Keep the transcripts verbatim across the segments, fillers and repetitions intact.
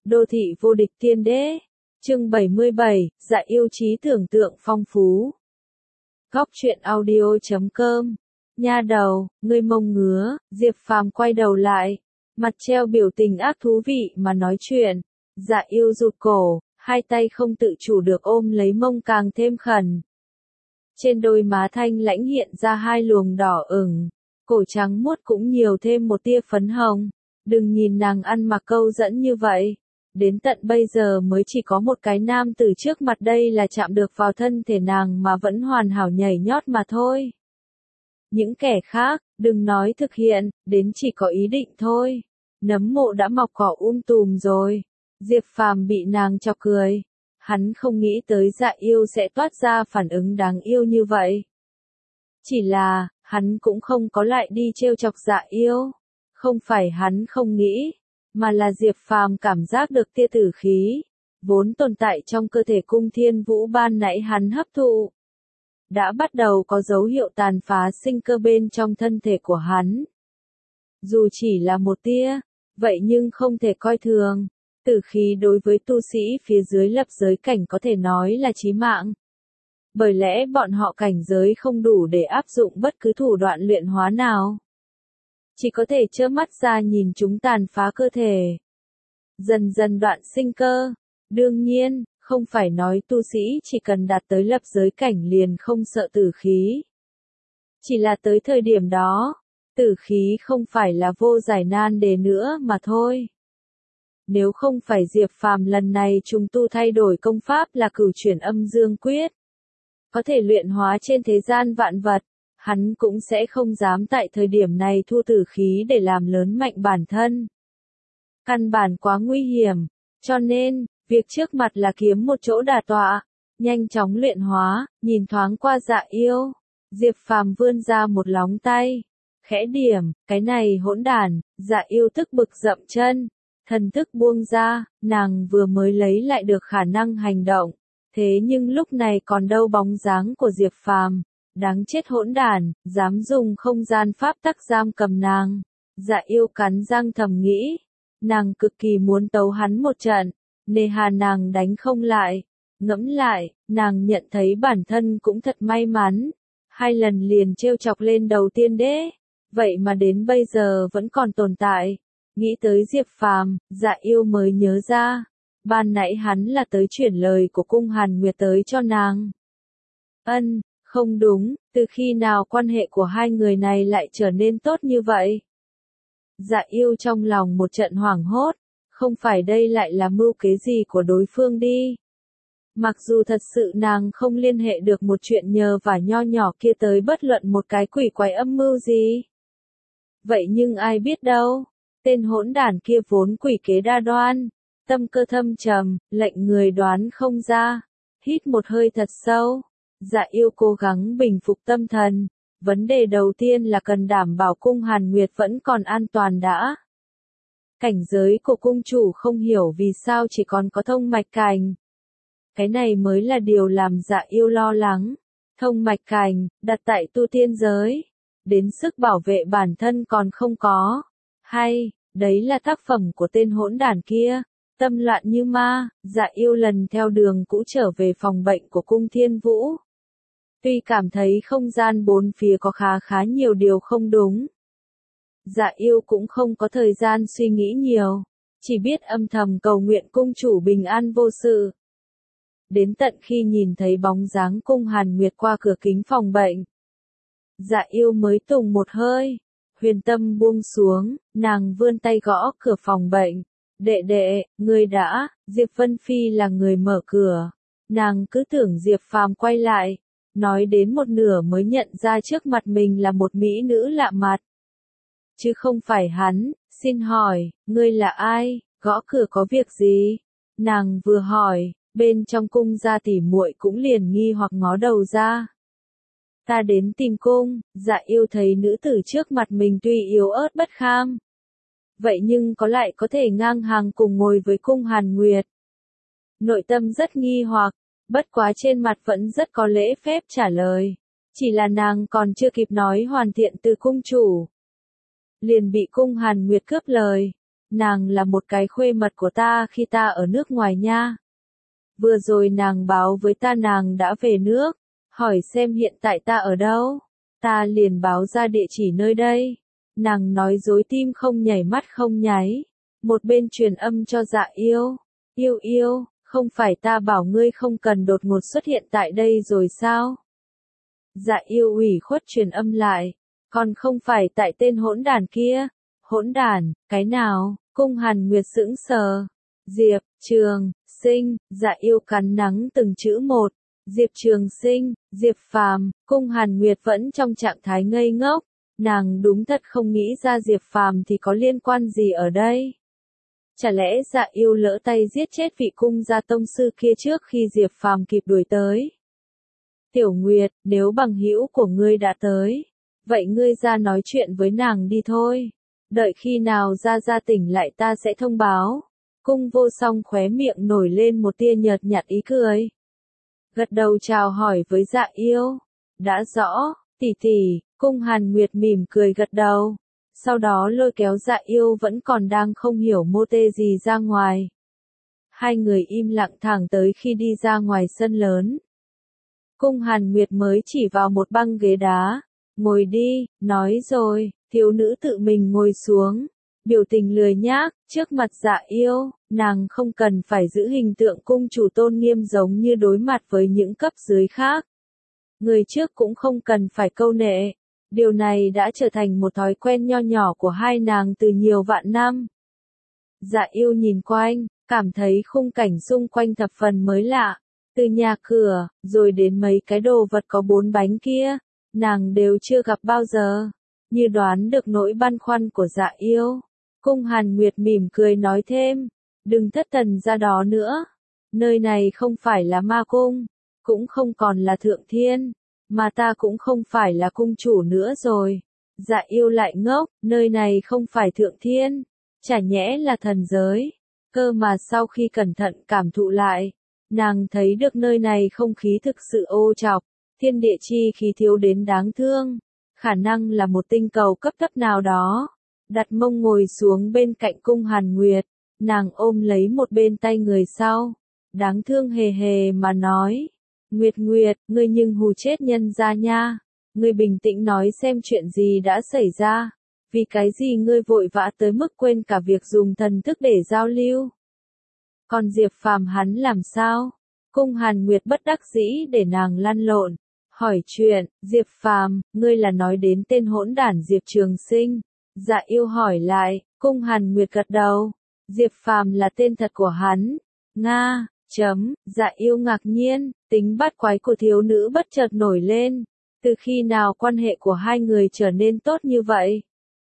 Đô thị vô địch tiên đế. Chương bảy mươi bảy, dạ yêu trí tưởng tượng phong phú. Góc truyện audio chấm com. Nha đầu, ngươi mông ngứa, Diệp Phàm quay đầu lại, mặt treo biểu tình ác thú vị mà nói chuyện. Dạ yêu rụt cổ, hai tay không tự chủ được ôm lấy mông càng thêm khẩn. Trên đôi má thanh lãnh hiện ra hai luồng đỏ ửng, cổ trắng muốt cũng nhiều thêm một tia phấn hồng. Đừng nhìn nàng ăn mặc câu dẫn như vậy. Đến tận bây giờ mới chỉ có một cái nam từ trước mặt đây là chạm được vào thân thể nàng mà vẫn hoàn hảo nhảy nhót mà thôi. Những kẻ khác, đừng nói thực hiện, đến chỉ có ý định thôi. Nấm mộ đã mọc cỏ um tùm rồi. Diệp Phàm bị nàng chọc cười. Hắn không nghĩ tới dạ yêu sẽ toát ra phản ứng đáng yêu như vậy. Chỉ là, hắn cũng không có lại đi trêu chọc dạ yêu. Không phải hắn không nghĩ, mà là Diệp Phàm cảm giác được tia tử khí, vốn tồn tại trong cơ thể cung thiên vũ ban nãy hắn hấp thụ. Đã bắt đầu có dấu hiệu tàn phá sinh cơ bên trong thân thể của hắn. Dù chỉ là một tia, vậy nhưng không thể coi thường. Tử khí đối với tu sĩ phía dưới lập giới cảnh có thể nói là chí mạng. Bởi lẽ bọn họ cảnh giới không đủ để áp dụng bất cứ thủ đoạn luyện hóa nào. Chỉ có thể trơ mắt ra nhìn chúng tàn phá cơ thể. Dần dần đoạn sinh cơ. Đương nhiên, không phải nói tu sĩ chỉ cần đạt tới lập giới cảnh liền không sợ tử khí. Chỉ là tới thời điểm đó, tử khí không phải là vô giải nan đề nữa mà thôi. Nếu không phải Diệp Phàm lần này trùng tu thay đổi công pháp là cửu chuyển âm dương quyết. Có thể luyện hóa trên thế gian vạn vật. Hắn cũng sẽ không dám tại thời điểm này thu tử khí để làm lớn mạnh bản thân. Căn bản quá nguy hiểm, cho nên, việc trước mặt là kiếm một chỗ đả tọa, nhanh chóng luyện hóa, nhìn thoáng qua dạ yêu. Diệp Phàm vươn ra một lóng tay, khẽ điểm, cái này hỗn đản, dạ yêu tức bực dậm chân, thần thức buông ra, nàng vừa mới lấy lại được khả năng hành động, thế nhưng lúc này còn đâu bóng dáng của Diệp Phàm. Đáng chết hỗn đản, dám dùng không gian pháp tắc giam cầm nàng. Dạ yêu cắn răng thầm nghĩ. Nàng cực kỳ muốn tấu hắn một trận. Nề hà nàng đánh không lại. Ngẫm lại, nàng nhận thấy bản thân cũng thật may mắn. Hai lần liền trêu chọc lên đầu tiên đế. Vậy mà đến bây giờ vẫn còn tồn tại. Nghĩ tới Diệp Phàm, dạ yêu mới nhớ ra. Ban nãy hắn là tới chuyển lời của cung Hàn Nguyệt tới cho nàng. Ân. Không đúng, từ khi nào quan hệ của hai người này lại trở nên tốt như vậy? Dạ yêu trong lòng một trận hoảng hốt, không phải đây lại là mưu kế gì của đối phương đi. Mặc dù thật sự nàng không liên hệ được một chuyện nhờ và nho nhỏ kia tới bất luận một cái quỷ quái âm mưu gì. Vậy nhưng ai biết đâu, tên hỗn đản kia vốn quỷ kế đa đoan, tâm cơ thâm trầm, lệnh người đoán không ra. Hít một hơi thật sâu. Dạ yêu cố gắng bình phục tâm thần, vấn đề đầu tiên là cần đảm bảo cung Hàn Nguyệt vẫn còn an toàn đã. Cảnh giới của cung chủ không hiểu vì sao chỉ còn có thông mạch cành. Cái này mới là điều làm dạ yêu lo lắng. Thông mạch cành, đặt tại tu tiên giới, đến sức bảo vệ bản thân còn không có. Hay, đấy là tác phẩm của tên hỗn đản kia. Tâm loạn như ma, dạ yêu lần theo đường cũ trở về phòng bệnh của cung Thiên Vũ. Tuy cảm thấy không gian bốn phía có khá khá nhiều điều không đúng. Dạ yêu cũng không có thời gian suy nghĩ nhiều. Chỉ biết âm thầm cầu nguyện cung chủ bình an vô sự. Đến tận khi nhìn thấy bóng dáng cung Hàn Nguyệt qua cửa kính phòng bệnh. Dạ yêu mới tùng một hơi. Huyền tâm buông xuống, nàng vươn tay gõ cửa phòng bệnh. Đệ đệ, ngươi đã, Diệp Vân Phi là người mở cửa. Nàng cứ tưởng Diệp Phàm quay lại. Nói đến một nửa mới nhận ra trước mặt mình là một mỹ nữ lạ mặt. Chứ không phải hắn, xin hỏi, ngươi là ai, gõ cửa có việc gì? Nàng vừa hỏi, bên trong cung gia tỉ muội cũng liền nghi hoặc ngó đầu ra. Ta đến tìm cung, dạ yêu thấy nữ tử trước mặt mình tuy yếu ớt bất kham. Vậy nhưng có lại có thể ngang hàng cùng ngồi với cung Hàn Nguyệt. Nội tâm rất nghi hoặc. Bất quá trên mặt vẫn rất có lễ phép trả lời. Chỉ là nàng còn chưa kịp nói hoàn thiện từ cung chủ. Liền bị cung Hàn Nguyệt cướp lời. nàng là một cái khuê mật của ta khi ta ở nước ngoài nha. Vừa rồi nàng báo với ta nàng đã về nước, hỏi xem hiện tại ta ở đâu. Ta liền báo ra địa chỉ nơi đây. Nàng nói dối tim không nhảy mắt không nháy. Một bên truyền âm cho Dạ Yêu. Yêu yêu, không phải ta bảo ngươi không cần đột ngột xuất hiện tại đây rồi sao? Dạ Yêu ủy khuất truyền âm lại. Còn không phải tại tên hỗn đản kia. Hỗn đản, cái nào? Cung Hàn Nguyệt sững sờ. Diệp Trường Sinh, Dạ Yêu cắn nắng từng chữ một. Diệp Trường Sinh, Diệp Phàm, Cung Hàn Nguyệt vẫn trong trạng thái ngây ngốc. Nàng đúng thật không nghĩ ra Diệp Phàm thì có liên quan gì ở đây. Chả lẽ Dạ Yêu lỡ tay giết chết vị cung gia tông sư kia trước khi Diệp Phàm kịp đuổi tới. Tiểu Nguyệt, nếu bằng hữu của ngươi đã tới, vậy ngươi ra nói chuyện với nàng đi thôi. Đợi khi nào ra ra tỉnh lại ta sẽ thông báo. Cung Vô Song khóe miệng nổi lên một tia nhợt nhạt ý cười. Gật đầu chào hỏi với Dạ Yêu. Đã rõ, tỷ tỷ. Cung Hàn Nguyệt mỉm cười gật đầu. Sau đó lôi kéo Dạ Yêu vẫn còn đang không hiểu mô tê gì ra ngoài. Hai người im lặng thẳng tới khi đi ra ngoài sân lớn. Cung Hàn Nguyệt mới chỉ vào một băng ghế đá. Ngồi đi, nói rồi, thiếu nữ tự mình ngồi xuống. Biểu tình lười nhác, trước mặt Dạ Yêu, nàng không cần phải giữ hình tượng cung chủ tôn nghiêm giống như đối mặt với những cấp dưới khác. Người trước cũng không cần phải câu nệ. Điều này đã trở thành một thói quen nho nhỏ của hai nàng từ nhiều vạn năm. Dạ Yêu nhìn quanh, cảm thấy khung cảnh xung quanh thập phần mới lạ. Từ nhà cửa, rồi đến mấy cái đồ vật có bốn bánh kia, nàng đều chưa gặp bao giờ. Như đoán được nỗi băn khoăn của Dạ Yêu, Cung Hàn Nguyệt mỉm cười nói thêm, đừng thất thần ra đó nữa. Nơi này không phải là ma cung, cũng không còn là thượng thiên, mà ta cũng không phải là cung chủ nữa rồi. Dạ Yêu lại ngốc, nơi này không phải thượng thiên, chả nhẽ là thần giới. Cơ mà sau khi cẩn thận cảm thụ lại, nàng thấy được nơi này không khí thực sự ô trọc, thiên địa chi khí thiếu đến đáng thương, khả năng là một tinh cầu cấp thấp nào đó. Đặt mông ngồi xuống bên cạnh Cung Hàn Nguyệt, nàng ôm lấy một bên tay người sau, đáng thương hề hề mà nói, Nguyệt Nguyệt, ngươi nhưng hù chết nhân ra nha, ngươi bình tĩnh nói xem chuyện gì đã xảy ra, vì cái gì ngươi vội vã tới mức quên cả việc dùng thần thức để giao lưu. Còn Diệp Phàm hắn làm sao? Cung Hàn Nguyệt bất đắc dĩ để nàng lăn lộn, hỏi chuyện, Diệp Phàm, ngươi là nói đến tên hỗn đản Diệp Trường Sinh. Dạ Yêu hỏi lại, Cung Hàn Nguyệt gật đầu, Diệp Phàm là tên thật của hắn. Nga, chấm, Dạ Yêu ngạc nhiên, tính bắt quái của thiếu nữ bất chợt nổi lên. Từ khi nào quan hệ của hai người trở nên tốt như vậy?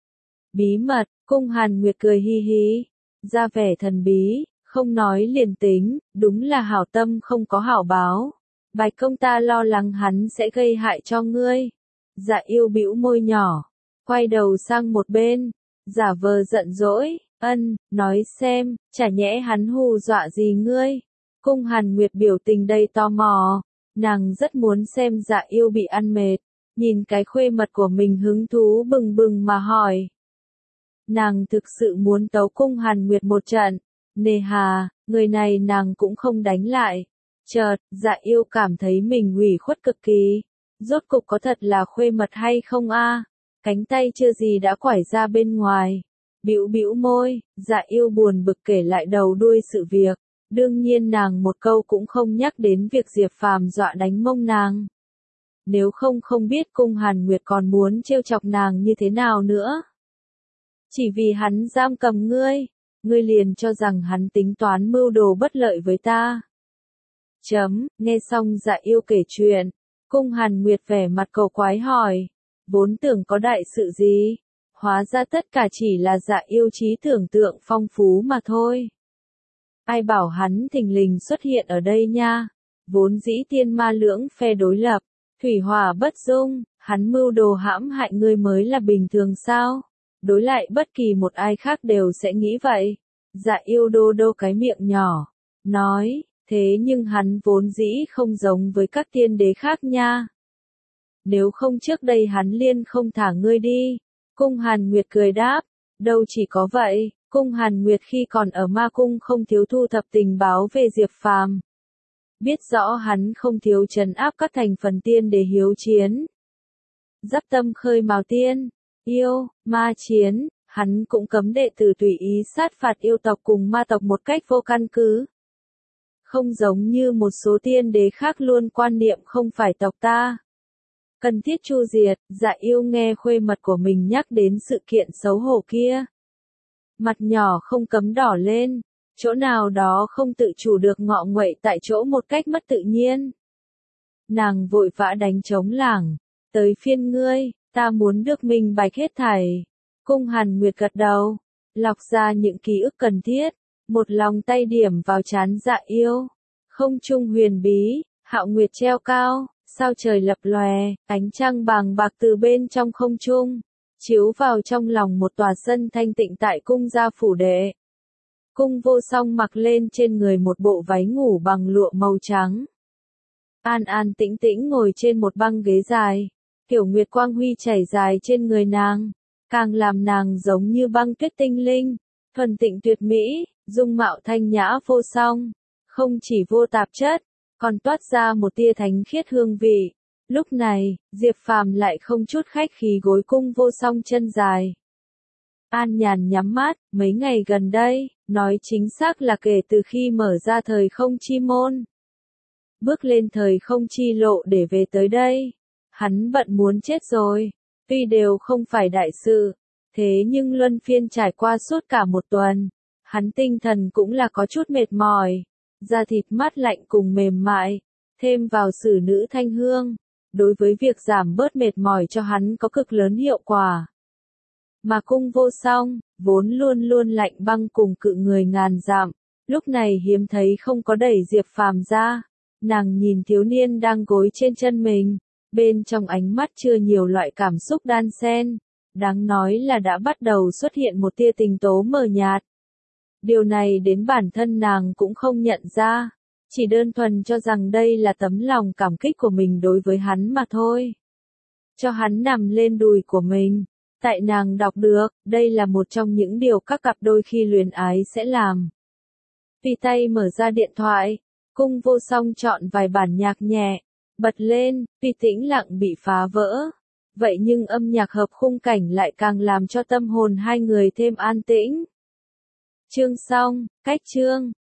Bí mật, Cung Hàn Nguyệt cười hi hi, ra vẻ thần bí, không nói liền tính, đúng là hảo tâm không có hảo báo. Bạch công ta lo lắng hắn sẽ gây hại cho ngươi. Dạ Yêu bĩu môi nhỏ, quay đầu sang một bên, giả vờ giận dỗi, ân, nói xem, chả nhẽ hắn hù dọa gì ngươi. Cung Hàn Nguyệt biểu tình đầy tò mò, nàng rất muốn xem Dạ Yêu bị ăn mệt, nhìn cái khuê mật của mình hứng thú bừng bừng mà hỏi. Nàng thực sự muốn tấu Cung Hàn Nguyệt một trận, nề hà, người này nàng cũng không đánh lại. Chợt, Dạ Yêu cảm thấy mình ủy khuất cực kỳ, rốt cục có thật là khuê mật hay không a? Cánh tay chưa gì đã quải ra bên ngoài. Bĩu bĩu môi, Dạ Yêu buồn bực kể lại đầu đuôi sự việc. Đương nhiên nàng một câu cũng không nhắc đến việc Diệp Phàm dọa đánh mông nàng. Nếu không không biết Cung Hàn Nguyệt còn muốn trêu chọc nàng như thế nào nữa. Chỉ vì hắn giam cầm ngươi, ngươi liền cho rằng hắn tính toán mưu đồ bất lợi với ta. Chấm, nghe xong Dạ Yêu kể chuyện, Cung Hàn Nguyệt vẻ mặt cầu quái hỏi, vốn tưởng có đại sự gì, hóa ra tất cả chỉ là Dạ Yêu trí tưởng tượng phong phú mà thôi. Ai bảo hắn thình lình xuất hiện ở đây nha, vốn dĩ tiên ma lưỡng phe đối lập, thủy hỏa bất dung, hắn mưu đồ hãm hại ngươi mới là bình thường sao, đối lại bất kỳ một ai khác đều sẽ nghĩ vậy. Dạ Yêu đô đô cái miệng nhỏ, nói, thế nhưng hắn vốn dĩ không giống với các tiên đế khác nha. Nếu không trước đây hắn liên không thả ngươi đi. Cung Hàn Nguyệt cười đáp, đâu chỉ có vậy, Cung Hàn Nguyệt khi còn ở ma cung không thiếu thu thập tình báo về Diệp Phàm. Biết rõ hắn không thiếu trấn áp các thành phần tiên để hiếu chiến. Dắp tâm khơi mào tiên, yêu, ma chiến, hắn cũng cấm đệ tử tùy ý sát phạt yêu tộc cùng ma tộc một cách vô căn cứ. Không giống như một số tiên đế khác luôn quan niệm không phải tộc ta. Cần thiết chu diệt, Dạ Yêu nghe khuê mật của mình nhắc đến sự kiện xấu hổ kia. Mặt nhỏ không cấm đỏ lên, chỗ nào đó không tự chủ được ngọ nguậy tại chỗ một cách mất tự nhiên. Nàng vội vã đánh trống lảng, tới phiên ngươi, ta muốn được minh bạch hết thảy. Cung Hàn Nguyệt gật đầu, lọc ra những ký ức cần thiết, một lòng tay điểm vào trán Dạ Yêu. Không trung huyền bí, hạo nguyệt treo cao, sao trời lập lòe, ánh trăng bàng bạc từ bên trong không trung, chiếu vào trong lòng một tòa sân thanh tịnh tại cung gia phủ đệ. Cung Vô Song mặc lên trên người một bộ váy ngủ bằng lụa màu trắng. An an tĩnh tĩnh ngồi trên một băng ghế dài, kiểu nguyệt quang huy chảy dài trên người nàng, càng làm nàng giống như băng tuyết tinh linh, thuần tịnh tuyệt mỹ, dung mạo thanh nhã vô song, không chỉ vô tạp chất, còn toát ra một tia thánh khiết hương vị. Lúc này, Diệp Phàm lại không chút khách khí gối Cung Vô Song chân dài. An nhàn nhắm mắt, mấy ngày gần đây, nói chính xác là kể từ khi mở ra thời không chi môn. Bước lên thời không chi lộ để về tới đây. Hắn bận muốn chết rồi, tuy đều không phải đại sự, thế nhưng luân phiên trải qua suốt cả một tuần. Hắn tinh thần cũng là có chút mệt mỏi, da thịt mát lạnh cùng mềm mại, thêm vào sử nữ thanh hương. Đối với việc giảm bớt mệt mỏi cho hắn có cực lớn hiệu quả. Mà Cung Vô Song, vốn luôn luôn lạnh băng cùng cự người ngàn dặm, lúc này hiếm thấy không có đẩy Diệp Phàm ra. Nàng nhìn thiếu niên đang gối trên chân mình, bên trong ánh mắt chưa nhiều loại cảm xúc đan xen, đáng nói là đã bắt đầu xuất hiện một tia tình tố mờ nhạt. Điều này đến bản thân nàng cũng không nhận ra, chỉ đơn thuần cho rằng đây là tấm lòng cảm kích của mình đối với hắn mà thôi. Cho hắn nằm lên đùi của mình, tại nàng đọc được, đây là một trong những điều các cặp đôi khi luyến ái sẽ làm. Tùy tay mở ra điện thoại, Cung Vô Song chọn vài bản nhạc nhẹ, bật lên, tuy tĩnh lặng bị phá vỡ. Vậy nhưng âm nhạc hợp khung cảnh lại càng làm cho tâm hồn hai người thêm an tĩnh. Chương xong, cách chương.